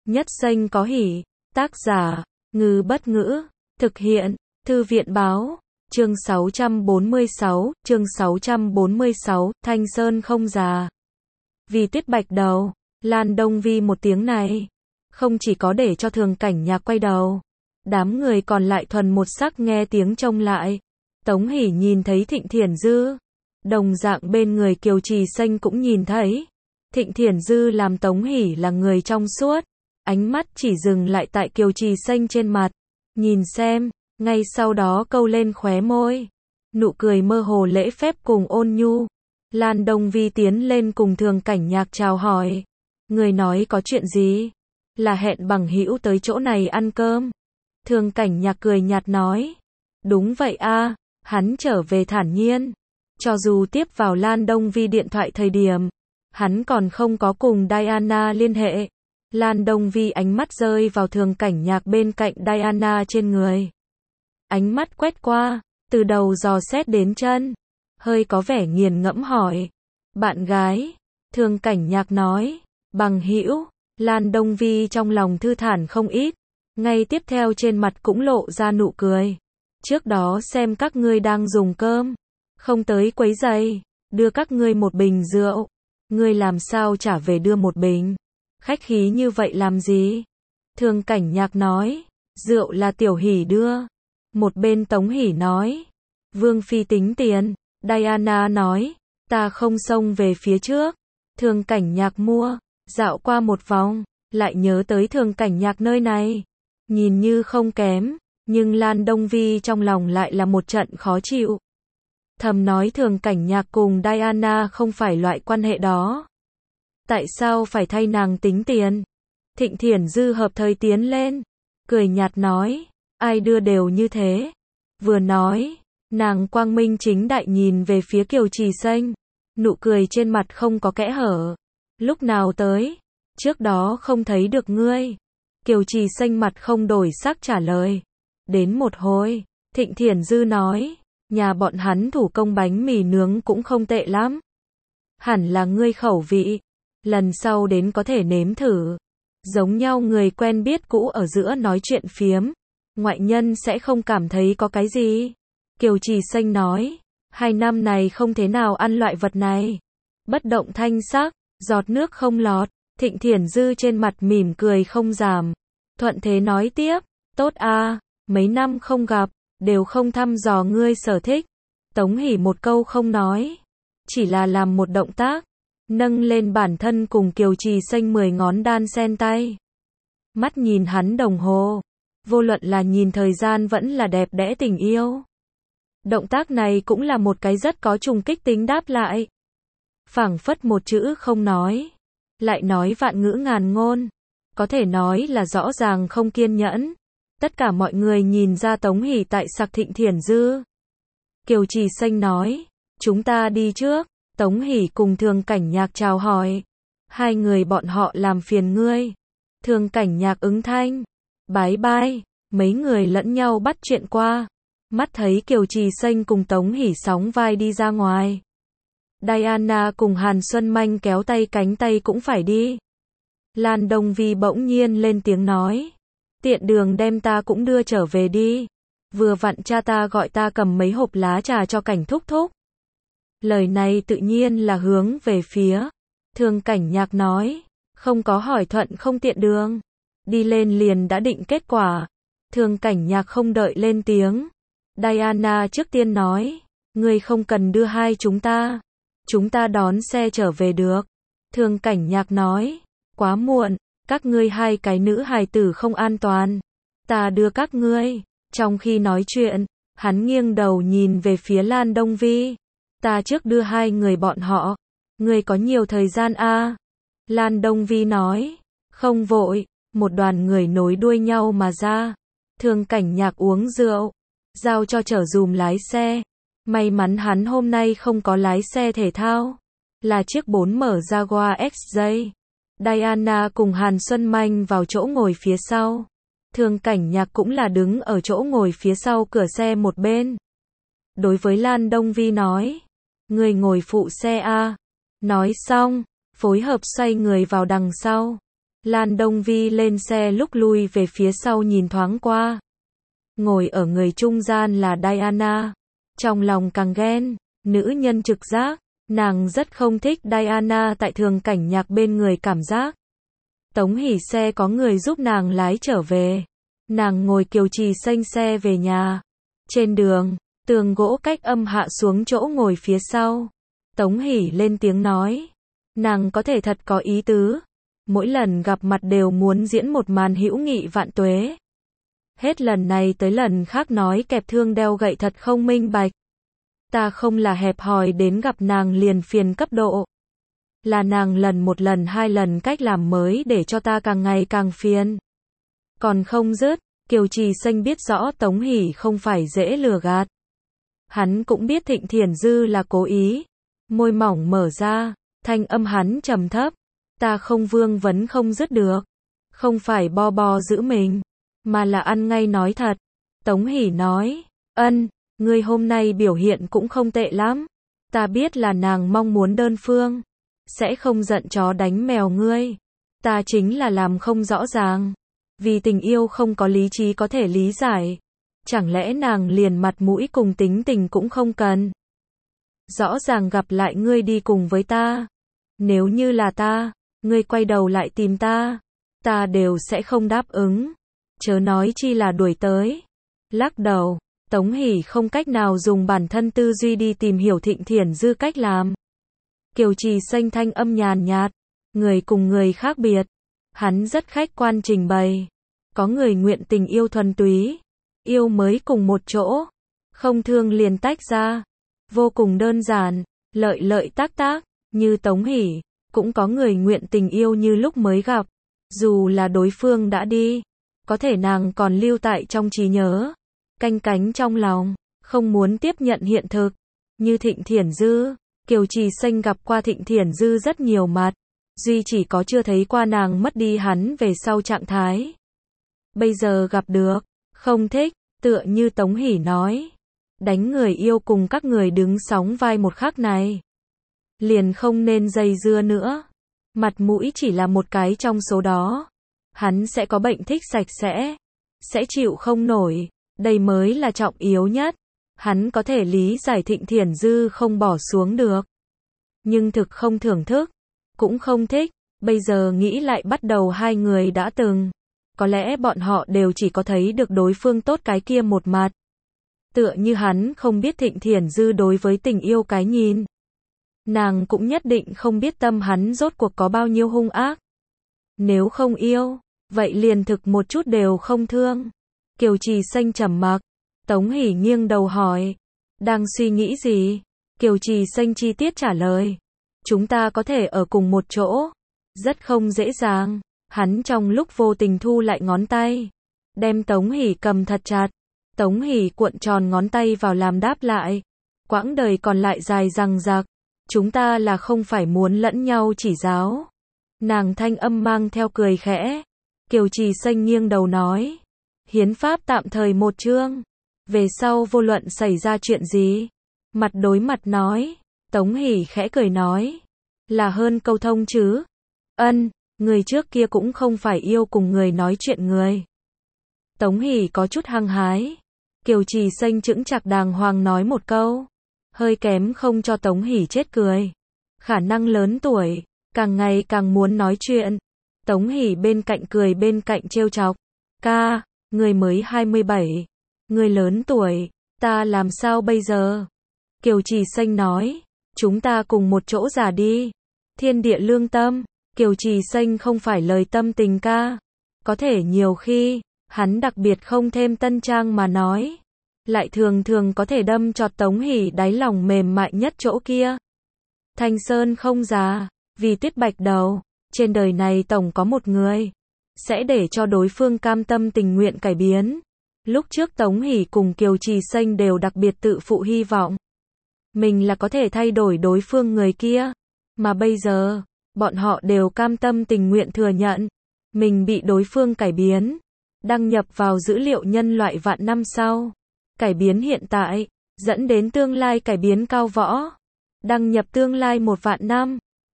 Nhất Xanh có hỉ. Tác giả, Ngư Bất Ngữ. Thực hiện, Thư viện Báo. Chương 646, Thanh Sơn không già. Vì Tuyết Bạch đầu, Lan Đông Vi một tiếng này, không chỉ có để cho Thường Cảnh Nhạc quay đầu, đám người còn lại thuần một sắc nghe tiếng trông lại. Tống Hỷ nhìn thấy Thịnh Thiển Dư, đồng dạng bên người Kiều Trì Xanh cũng nhìn thấy. Thịnh Thiển Dư làm Tống Hỷ là người trong suốt, ánh mắt chỉ dừng lại tại Kiều Trì Xanh trên mặt, nhìn xem, ngay sau đó câu lên khóe môi, nụ cười mơ hồ lễ phép cùng ôn nhu. Lan Đông Vi tiến lên cùng Thường Cảnh Nhạc chào hỏi. Người nói có chuyện gì? Là hẹn bằng hữu tới chỗ này ăn cơm. Thường Cảnh Nhạc cười nhạt nói. Đúng vậy a, hắn trở về thản nhiên. Cho dù tiếp vào Lan Đông Vi điện thoại thời điểm, hắn còn không có cùng Diana liên hệ. Lan Đông Vi ánh mắt rơi vào Thường Cảnh Nhạc bên cạnh Diana trên người. Ánh mắt quét qua, từ đầu dò xét đến chân, hơi có vẻ nghiền ngẫm hỏi. Bạn gái? Thường Cảnh Nhạc nói. Bằng hữu. Lan Đông Vi trong lòng thư thản không ít, ngay tiếp theo trên mặt cũng lộ ra nụ cười. Trước đó xem các ngươi đang dùng cơm, không tới quấy rầy, đưa các ngươi một bình rượu. Ngươi làm sao trả về đưa một bình? Khách khí như vậy làm gì? Thường Cảnh Nhạc nói. Rượu là Tiểu Hỷ đưa. Một bên Tống Hỷ nói. Vương phi tính tiền. Diana nói. Ta không xông về phía trước. Thường Cảnh Nhạc mua, dạo qua một vòng, lại nhớ tới Thường Cảnh Nhạc nơi này. Nhìn như không kém, nhưng Lan Đông Vi trong lòng lại là một trận khó chịu. Thầm nói Thường Cảnh Nhạc cùng Diana không phải loại quan hệ đó. Tại sao phải thay nàng tính tiền? Thịnh Thiển Dư hợp thời tiến lên, cười nhạt nói. Ai đưa đều như thế. Vừa nói, nàng quang minh chính đại nhìn về phía Kiều Trì Xanh, nụ cười trên mặt không có kẽ hở. Lúc nào tới? Trước đó không thấy được ngươi. Kiều Trì Xanh mặt không đổi sắc trả lời. Đến một hồi, Thịnh Thiển Dư nói. Nhà bọn hắn thủ công bánh mì nướng cũng không tệ lắm. Hẳn là ngươi khẩu vị. Lần sau đến có thể nếm thử. Giống nhau người quen biết cũ ở giữa nói chuyện phiếm, ngoại nhân sẽ không cảm thấy có cái gì. Kiều Trì Xanh nói. 2 năm này không thế nào ăn loại vật này. Bất động thanh sắc, giọt nước không lọt. Thịnh Thiển Dư trên mặt mỉm cười không giảm. Thuận thế nói tiếp. Tốt a, mấy năm không gặp, đều không thăm dò ngươi sở thích. Tống Hỷ một câu không nói, chỉ là làm một động tác, nâng lên bản thân cùng Kiều Trì Xanh 10 ngón đan sen tay. Mắt nhìn hắn đồng hồ, vô luận là nhìn thời gian vẫn là đẹp đẽ tình yêu. Động tác này cũng là một cái rất có trùng kích tính đáp lại. Phảng phất một chữ không nói, lại nói vạn ngữ ngàn ngôn. Có thể nói là rõ ràng không kiên nhẫn. Tất cả mọi người nhìn ra Tống Hỷ tại sặc Thịnh Thiển Dư. Kiều Trì Xanh nói. Chúng ta đi trước. Tống Hỷ cùng Thường Cảnh Nhạc chào hỏi. 2 người bọn họ làm phiền ngươi. Thường Cảnh Nhạc ứng thanh. Bái bai. Mấy người lẫn nhau bắt chuyện qua. Mắt thấy Kiều Trì Xanh cùng Tống Hỷ sóng vai đi ra ngoài. Diana cùng Hàn Xuân Manh kéo tay cánh tay cũng phải đi. Lan Đông Vi bỗng nhiên lên tiếng nói. Tiện đường đem ta cũng đưa trở về đi. Vừa vặn cha ta gọi ta cầm mấy hộp lá trà cho Cảnh thúc thúc. Lời này tự nhiên là hướng về phía Thường Cảnh Nhạc nói. Không có hỏi thuận không tiện đường. Đi lên liền đã định kết quả. Thường Cảnh Nhạc không đợi lên tiếng. Diana trước tiên nói. Ngươi không cần đưa hai chúng ta. Chúng ta đón xe trở về được. Thường Cảnh Nhạc nói. Quá muộn. Các ngươi 2 cái nữ hài tử không an toàn. Ta đưa các ngươi. Trong khi nói chuyện, hắn nghiêng đầu nhìn về phía Lan Đông Vi. Ta trước đưa 2 người bọn họ. Ngươi có nhiều thời gian a? Lan Đông Vi nói. Không vội. Một đoàn người nối đuôi nhau mà ra. Thường Cảnh Nhạc uống rượu, giao cho chở dùm lái xe. May mắn hắn hôm nay không có lái xe thể thao, là chiếc 4 mở Jaguar XJ. Diana cùng Hàn Xuân Manh vào chỗ ngồi phía sau. Thường Cảnh Nhạc cũng là đứng ở chỗ ngồi phía sau cửa xe một bên. Đối với Lan Đông Vi nói. Người ngồi phụ xe a. Nói xong, phối hợp xoay người vào đằng sau. Lan Đông Vi lên xe lúc lui về phía sau nhìn thoáng qua. Ngồi ở người trung gian là Diana. Trong lòng càng ghen, nữ nhân trực giác, nàng rất không thích Diana tại Thường Cảnh Nhạc bên người cảm giác. Tống Hỷ xe có người giúp nàng lái trở về. Nàng ngồi Kiều Trì Xanh xe về nhà. Trên đường, tường gỗ cách âm hạ xuống chỗ ngồi phía sau. Tống Hỷ lên tiếng nói. Nàng có thể thật có ý tứ. Mỗi lần gặp mặt đều muốn diễn một màn hữu nghị vạn tuế. Hết lần này tới lần khác nói kẹp thương đeo gậy thật không minh bạch. Ta không là hẹp hòi đến gặp nàng liền phiền cấp độ. Là nàng một lần hai lần cách làm mới để cho ta càng ngày càng phiền. Còn không dứt, Kiều Trì Xanh biết rõ Tống Hỷ không phải dễ lừa gạt. Hắn cũng biết Thịnh Thiển Dư là cố ý. Môi mỏng mở ra, thanh âm hắn trầm thấp. Ta không vương vấn không dứt được. Không phải bo giữ mình, mà là ăn ngay nói thật. Tống Hỷ nói, ngươi hôm nay biểu hiện cũng không tệ lắm. Ta biết là nàng mong muốn đơn phương. Sẽ không giận chó đánh mèo ngươi. Ta chính là làm không rõ ràng. Vì tình yêu không có lý trí có thể lý giải. Chẳng lẽ nàng liền mặt mũi cùng tính tình cũng không cần. Rõ ràng gặp lại ngươi đi cùng với ta. Nếu như là ta, ngươi quay đầu lại tìm ta. Ta đều sẽ không đáp ứng. Chớ nói chi là đuổi tới. Lắc đầu, Tống Hỷ không cách nào dùng bản thân tư duy đi tìm hiểu Thịnh Thiển Dư cách làm. Kiều Trì Xanh thanh âm nhàn nhạt. Người cùng người khác biệt. Hắn rất khách quan trình bày. Có người nguyện tình yêu thuần túy. Yêu mới cùng một chỗ. Không thương liền tách ra. Vô cùng đơn giản. Lợi tác. Như Tống Hỷ. Cũng có người nguyện tình yêu như lúc mới gặp. Dù là đối phương đã đi. Có thể nàng còn lưu tại trong trí nhớ. Canh cánh trong lòng. Không muốn tiếp nhận hiện thực. Như Thịnh Thiển Dư. Kiều Trì Xanh gặp qua Thịnh Thiển Dư rất nhiều mặt. Duy chỉ có chưa thấy qua nàng mất đi hắn về sau trạng thái. Bây giờ gặp được. Không thích. Tựa như Tống Hỷ nói. Đánh người yêu cùng các người đứng sóng vai một khắc này. Liền không nên dây dưa nữa. Mặt mũi chỉ là một cái trong số đó. Hắn sẽ có bệnh thích sạch sẽ. Sẽ chịu không nổi. Đây mới là trọng yếu nhất. Hắn có thể lý giải Thịnh Thiển Dư không bỏ xuống được. Nhưng thực không thưởng thức. Cũng không thích. Bây giờ nghĩ lại bắt đầu hai người đã từng. Có lẽ bọn họ đều chỉ có thấy được đối phương tốt cái kia một mặt. Tựa như hắn không biết Thịnh Thiển Dư đối với tình yêu cái nhìn. Nàng cũng nhất định không biết tâm hắn rốt cuộc có bao nhiêu hung ác. Nếu không yêu, vậy liền thực một chút đều không thương. Kiều Trì Xanh trầm mặc. Tống Hỷ nghiêng đầu hỏi. Đang suy nghĩ gì? Kiều Trì Xanh chi tiết trả lời. Chúng ta có thể ở cùng một chỗ. Rất không dễ dàng. Hắn trong lúc vô tình thu lại ngón tay. Đem Tống Hỷ cầm thật chặt. Tống Hỷ cuộn tròn ngón tay vào làm đáp lại. Quãng đời còn lại dài dằng dặc. Chúng ta là không phải muốn lẫn nhau chỉ giáo. Nàng thanh âm mang theo cười khẽ. Kiều Trì Xanh nghiêng đầu nói. Hiến pháp tạm thời một chương. Về sau vô luận xảy ra chuyện gì. Mặt đối mặt nói. Tống Hỷ khẽ cười nói. Là hơn câu thông chứ. Người trước kia cũng không phải yêu cùng người nói chuyện người. Tống Hỷ có chút hăng hái. Kiều Trì Xanh chững chạc đàng hoàng nói một câu. Hơi kém không cho Tống Hỷ chết cười. Khả năng lớn tuổi. Càng ngày càng muốn nói chuyện. Tống Hỷ bên cạnh cười bên cạnh trêu chọc. Ca, người mới 27. Người lớn tuổi. Ta làm sao bây giờ? Kiều Trì Xanh nói. Chúng ta cùng một chỗ già đi. Thiên địa lương tâm. Kiều Trì Xanh không phải lời tâm tình ca. Có thể nhiều khi, hắn đặc biệt không thêm tân trang mà nói. Lại thường thường có thể đâm chọt Tống Hỷ đáy lòng mềm mại nhất chỗ kia. Thanh Sơn không già, vì Tuyết Bạch đầu. Trên đời này tổng có một người. Sẽ để cho đối phương cam tâm tình nguyện cải biến. Lúc trước Tống Hỷ cùng Kiều Trì Xanh đều đặc biệt tự phụ hy vọng. Mình là có thể thay đổi đối phương người kia. Mà bây giờ, bọn họ đều cam tâm tình nguyện thừa nhận. Mình bị đối phương cải biến. Đăng nhập vào dữ liệu nhân loại vạn năm sau. Cải biến hiện tại, dẫn đến tương lai cải biến cao võ. Đăng nhập tương lai 1 vạn năm.